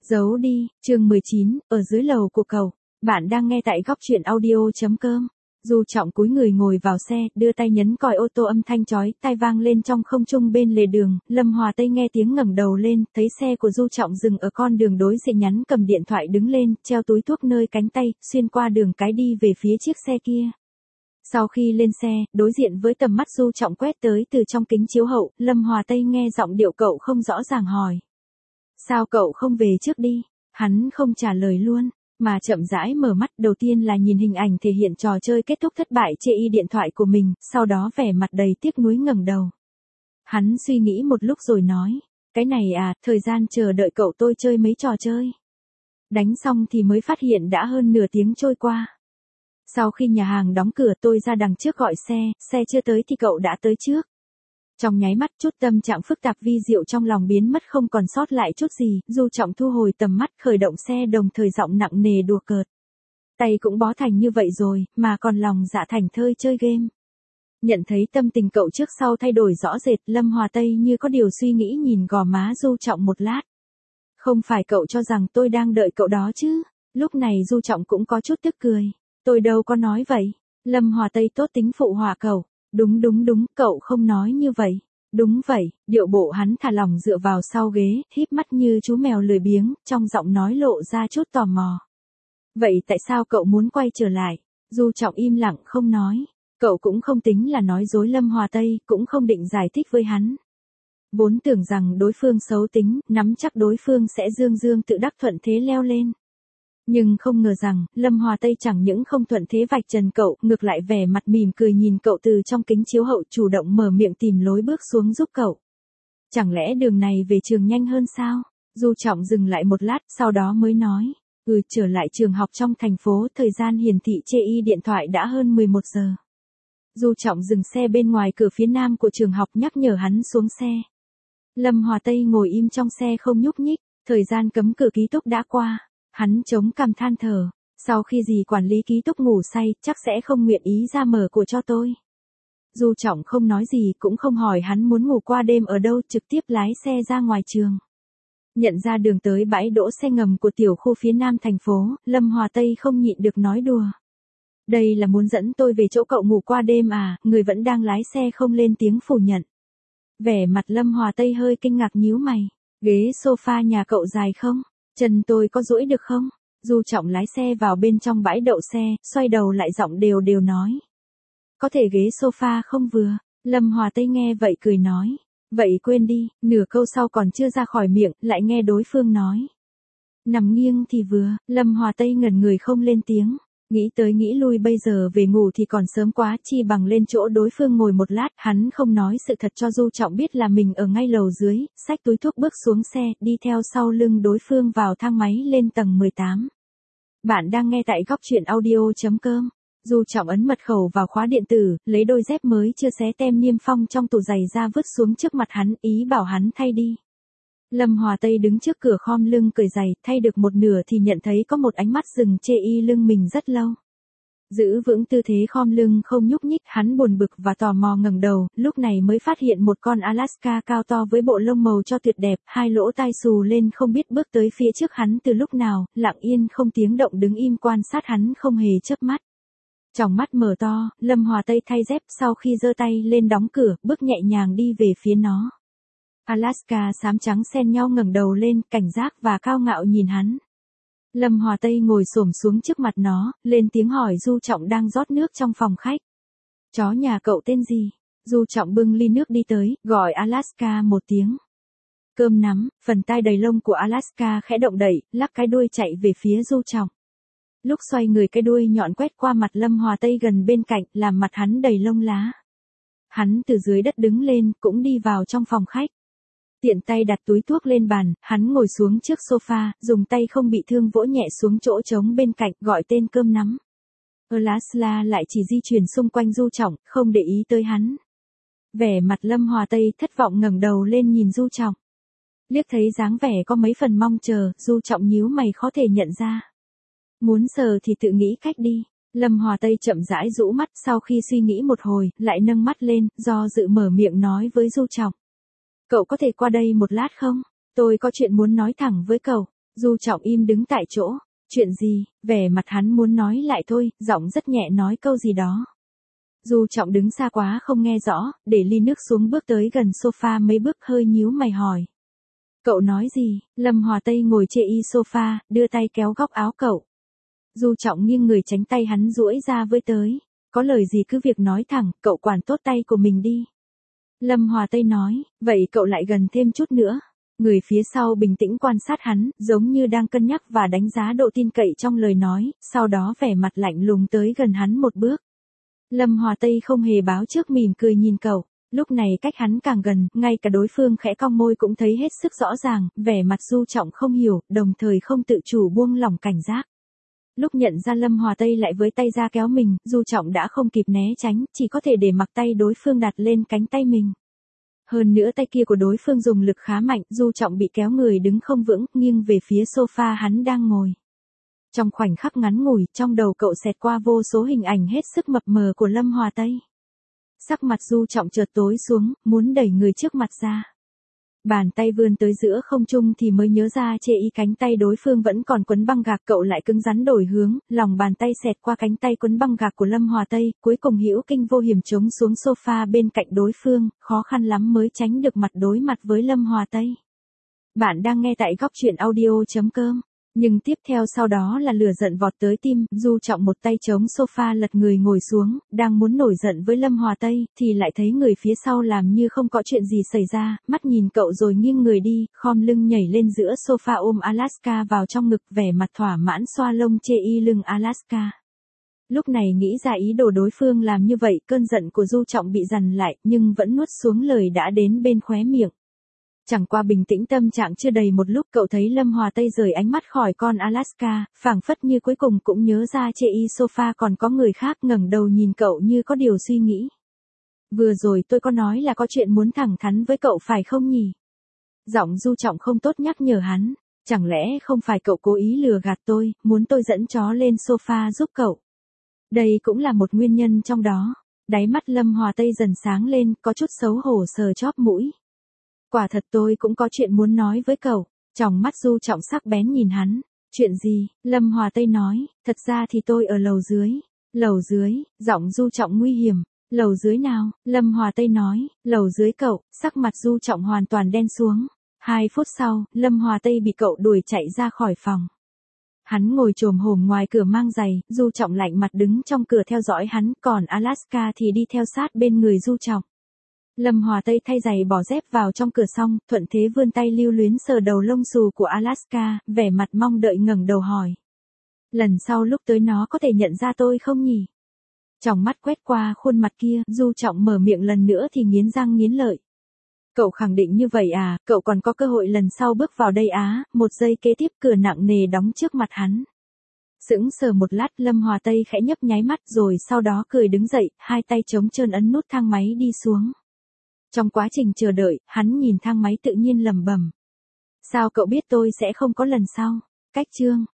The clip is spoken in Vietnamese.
Giấu đi, chương 19, ở dưới lầu của cậu. Bạn đang nghe tại góc truyện audio.com. Du Trọng cúi người ngồi vào xe, đưa tay nhấn còi ô tô, âm thanh chói tai vang lên trong không trung bên lề đường. Lâm Hòa Tây nghe tiếng ngẩng đầu lên, thấy xe của Du Trọng dừng ở con đường đối diện, nhắn cầm điện thoại đứng lên, treo túi thuốc nơi cánh tay, xuyên qua đường cái đi về phía chiếc xe kia. Sau khi lên xe, đối diện với tầm mắt Du Trọng quét tới từ trong kính chiếu hậu, Lâm Hòa Tây nghe giọng điệu cậu không rõ ràng hỏi. Sao cậu không về trước đi? Hắn không trả lời luôn, mà chậm rãi mở mắt, đầu tiên là nhìn hình ảnh thể hiện trò chơi kết thúc thất bại chê y điện thoại của mình, sau đó vẻ mặt đầy tiếc nuối ngẩng đầu. Hắn suy nghĩ một lúc rồi nói, cái này à, thời gian chờ đợi cậu tôi chơi mấy trò chơi. Đánh xong thì mới phát hiện đã hơn nửa tiếng trôi qua. Sau khi nhà hàng đóng cửa tôi ra đằng trước gọi xe chưa tới thì cậu đã tới trước. Trong nháy mắt chút tâm trạng phức tạp vi diệu trong lòng biến mất không còn sót lại chút gì, Du Trọng thu hồi tầm mắt khởi động xe, đồng thời giọng nặng nề đùa cợt. Tay cũng bó thành như vậy rồi, mà còn lòng dạ thành thơi chơi game. Nhận thấy tâm tình cậu trước sau thay đổi rõ rệt, Lâm Hòa Tây như có điều suy nghĩ nhìn gò má Du Trọng một lát. Không phải cậu cho rằng tôi đang đợi cậu đó chứ? Lúc này Du Trọng cũng có chút tức cười. Tôi đâu có nói vậy. Lâm Hòa Tây tốt tính phụ họa cậu. Đúng, cậu không nói như vậy. Đúng vậy, điệu bộ hắn thả lỏng dựa vào sau ghế, híp mắt như chú mèo lười biếng, trong giọng nói lộ ra chút tò mò. Vậy tại sao cậu muốn quay trở lại? Du Trọng im lặng không nói. Cậu cũng không tính là nói dối Lâm Hòa Tây, cũng không định giải thích với hắn. Vốn tưởng rằng đối phương xấu tính, nắm chắc đối phương sẽ dương tự đắc thuận thế leo lên. Nhưng không ngờ rằng, Lâm Hòa Tây chẳng những không thuận thế vạch trần cậu, ngược lại vẻ mặt mỉm cười nhìn cậu từ trong kính chiếu hậu, chủ động mở miệng tìm lối bước xuống giúp cậu. Chẳng lẽ đường này về trường nhanh hơn sao? Du Trọng dừng lại một lát, sau đó mới nói. Trở lại trường học trong thành phố, thời gian hiển thị chê y điện thoại đã hơn 11 giờ. Du Trọng dừng xe bên ngoài cửa phía nam của trường học, nhắc nhở hắn xuống xe. Lâm Hòa Tây ngồi im trong xe không nhúc nhích, thời gian cấm cửa ký túc đã qua. Hắn chống cằm than thở, sau khi dì quản lý ký túc ngủ say, chắc sẽ không nguyện ý ra mở của cho tôi. Du Trọng không nói gì, cũng không hỏi hắn muốn ngủ qua đêm ở đâu, trực tiếp lái xe ra ngoài trường. Nhận ra đường tới bãi đỗ xe ngầm của tiểu khu phía nam thành phố, Lâm Hòa Tây không nhịn được nói đùa. Đây là muốn dẫn tôi về chỗ cậu ngủ qua đêm à? Người vẫn đang lái xe không lên tiếng phủ nhận. Vẻ mặt Lâm Hòa Tây hơi kinh ngạc nhíu mày. Ghế sofa nhà cậu dài không? Chân tôi có duỗi được không? Du Trọng lái xe vào bên trong bãi đậu xe, xoay đầu lại giọng đều nói. Có thể ghế sofa không vừa. Lâm Hòa Tây nghe vậy cười nói. Vậy quên đi, nửa câu sau còn chưa ra khỏi miệng, lại nghe đối phương nói. Nằm nghiêng thì vừa, Lâm Hòa Tây ngẩn người không lên tiếng. Nghĩ tới nghĩ lui, bây giờ về ngủ thì còn sớm quá, chi bằng lên chỗ đối phương ngồi một lát. Hắn không nói sự thật cho Du Trọng biết là mình ở ngay lầu dưới, xách túi thuốc bước xuống xe, đi theo sau lưng đối phương vào thang máy lên tầng 18. Bạn đang nghe tại góc truyện audio.com. Du Trọng ấn mật khẩu vào khóa điện tử, lấy đôi dép mới chưa xé tem niêm phong trong tủ giày ra vứt xuống trước mặt hắn, ý bảo hắn thay đi. Lâm Hòa Tây đứng trước cửa khom lưng cởi giày, thay được một nửa thì nhận thấy có một ánh mắt dừng chê y lưng mình rất lâu. Giữ vững tư thế khom lưng không nhúc nhích, hắn buồn bực và tò mò ngẩng đầu, lúc này mới phát hiện một con Alaska cao to với bộ lông màu cho tuyệt đẹp, hai lỗ tai xù lên không biết bước tới phía trước hắn từ lúc nào, lặng yên không tiếng động đứng im quan sát hắn không hề chớp mắt. Tròng mắt mở to, Lâm Hòa Tây thay dép, sau khi giơ tay lên đóng cửa, bước nhẹ nhàng đi về phía nó. Alaska xám trắng xen nhau ngẩng đầu lên, cảnh giác và cao ngạo nhìn hắn. Lâm Hòa Tây ngồi xổm xuống trước mặt nó, lên tiếng hỏi Du Trọng đang rót nước trong phòng khách. Chó nhà cậu tên gì? Du Trọng bưng ly nước đi tới, gọi Alaska một tiếng. Cơm nắm. Phần tai đầy lông của Alaska khẽ động đậy, lắc cái đuôi chạy về phía Du Trọng. Lúc xoay người, cái đuôi nhọn quét qua mặt Lâm Hòa Tây gần bên cạnh, làm mặt hắn đầy lông lá. Hắn từ dưới đất đứng lên, cũng đi vào trong phòng khách. Tiện tay đặt túi thuốc lên bàn, hắn ngồi xuống trước sofa, dùng tay không bị thương vỗ nhẹ xuống chỗ trống bên cạnh, gọi tên cơm nắm. Alaska lại chỉ di chuyển xung quanh Du Trọng, không để ý tới hắn. Vẻ mặt Lâm Hòa Tây thất vọng ngẩng đầu lên nhìn Du Trọng. Liếc thấy dáng vẻ có mấy phần mong chờ, Du Trọng nhíu mày khó thể nhận ra. Muốn sờ thì tự nghĩ cách đi. Lâm Hòa Tây chậm rãi rũ mắt, sau khi suy nghĩ một hồi, lại nâng mắt lên, do dự mở miệng nói với Du Trọng. Cậu có thể qua đây một lát không? Tôi có chuyện muốn nói thẳng với cậu. Du Trọng im đứng tại chỗ. Chuyện gì? Vẻ mặt hắn muốn nói lại thôi, giọng rất nhẹ nói câu gì đó. Du Trọng đứng xa quá không nghe rõ, để ly nước xuống bước tới gần sofa mấy bước hơi nhíu mày hỏi. Cậu nói gì? Lâm Hòa Tây ngồi chê y sofa, đưa tay kéo góc áo cậu. Du Trọng nghiêng người tránh tay hắn duỗi ra với tới. Có lời gì cứ việc nói thẳng, cậu quản tốt tay của mình đi. Lâm Hòa Tây nói, vậy cậu lại gần thêm chút nữa. Người phía sau bình tĩnh quan sát hắn, giống như đang cân nhắc và đánh giá độ tin cậy trong lời nói, sau đó vẻ mặt lạnh lùng tới gần hắn một bước. Lâm Hòa Tây không hề báo trước mỉm cười nhìn cậu, lúc này cách hắn càng gần, ngay cả đối phương khẽ cong môi cũng thấy hết sức rõ ràng, vẻ mặt Du Trọng không hiểu, đồng thời không tự chủ buông lỏng cảnh giác. Lúc nhận ra Lâm Hòa Tây lại với tay ra kéo mình, Du Trọng đã không kịp né tránh, chỉ có thể để mặc tay đối phương đặt lên cánh tay mình. Hơn nữa tay kia của đối phương dùng lực khá mạnh, Du Trọng bị kéo người đứng không vững, nghiêng về phía sofa hắn đang ngồi. Trong khoảnh khắc ngắn ngủi, trong đầu cậu xẹt qua vô số hình ảnh hết sức mập mờ của Lâm Hòa Tây. Sắc mặt Du Trọng chợt tối xuống, muốn đẩy người trước mặt ra. Bàn tay vươn tới giữa không trung thì mới nhớ ra chê y cánh tay đối phương vẫn còn quấn băng gạc, cậu lại cứng rắn đổi hướng, lòng bàn tay xẹt qua cánh tay quấn băng gạc của Lâm Hòa Tây, cuối cùng hữu kinh vô hiểm chống xuống sofa bên cạnh đối phương, khó khăn lắm mới tránh được mặt đối mặt với Lâm Hòa Tây. Bạn đang nghe tại góc truyện audio.com. Nhưng tiếp theo sau đó là lửa giận vọt tới tim, Du Trọng một tay chống sofa lật người ngồi xuống, đang muốn nổi giận với Lâm Hòa Tây, thì lại thấy người phía sau làm như không có chuyện gì xảy ra, mắt nhìn cậu rồi nghiêng người đi, khom lưng nhảy lên giữa sofa ôm Alaska vào trong ngực, vẻ mặt thỏa mãn xoa lông chê y lưng Alaska. Lúc này nghĩ ra ý đồ đối phương làm như vậy, cơn giận của Du Trọng bị dằn lại, nhưng vẫn nuốt xuống lời đã đến bên khóe miệng. Chẳng qua bình tĩnh tâm trạng chưa đầy một lúc, cậu thấy Lâm Hòa Tây rời ánh mắt khỏi con Alaska, phảng phất như cuối cùng cũng nhớ ra chê y sofa còn có người khác, ngẩng đầu nhìn cậu như có điều suy nghĩ. Vừa rồi tôi có nói là có chuyện muốn thẳng thắn với cậu phải không nhỉ? Giọng Du Trọng không tốt nhắc nhở hắn, chẳng lẽ không phải cậu cố ý lừa gạt tôi, muốn tôi dẫn chó lên sofa giúp cậu? Đây cũng là một nguyên nhân trong đó. Đáy mắt Lâm Hòa Tây dần sáng lên, có chút xấu hổ sờ chóp mũi. Quả thật tôi cũng có chuyện muốn nói với cậu. Tròng mắt Du Trọng sắc bén nhìn hắn. Chuyện gì? Lâm Hòa Tây nói, thật ra thì tôi ở lầu dưới. Lầu dưới, giọng Du Trọng nguy hiểm. Lầu dưới nào? Lâm Hòa Tây nói, lầu dưới cậu, sắc mặt Du Trọng hoàn toàn đen xuống. 2 phút sau, Lâm Hòa Tây bị cậu đuổi chạy ra khỏi phòng. Hắn ngồi chồm hổm ngoài cửa mang giày, Du Trọng lạnh mặt đứng trong cửa theo dõi hắn, còn Alaska thì đi theo sát bên người Du Trọng. Lâm Hòa Tây thay giày bỏ dép vào trong cửa xong, thuận thế vươn tay lưu luyến sờ đầu lông xù của Alaska, vẻ mặt mong đợi ngẩng đầu hỏi. Lần sau lúc tới nó có thể nhận ra tôi không nhỉ? Tròng mắt quét qua khuôn mặt kia, Du Trọng mở miệng lần nữa thì nghiến răng nghiến lợi. Cậu khẳng định như vậy à, cậu còn có cơ hội lần sau bước vào đây á, một giây kế tiếp cửa nặng nề đóng trước mặt hắn. Sững sờ một lát, Lâm Hòa Tây khẽ nhấp nháy mắt rồi sau đó cười đứng dậy, hai tay trống trơn ấn nút thang máy đi xuống. Trong quá trình chờ đợi, hắn nhìn thang máy tự nhiên lẩm bẩm. Sao cậu biết tôi sẽ không có lần sau? Cách chương.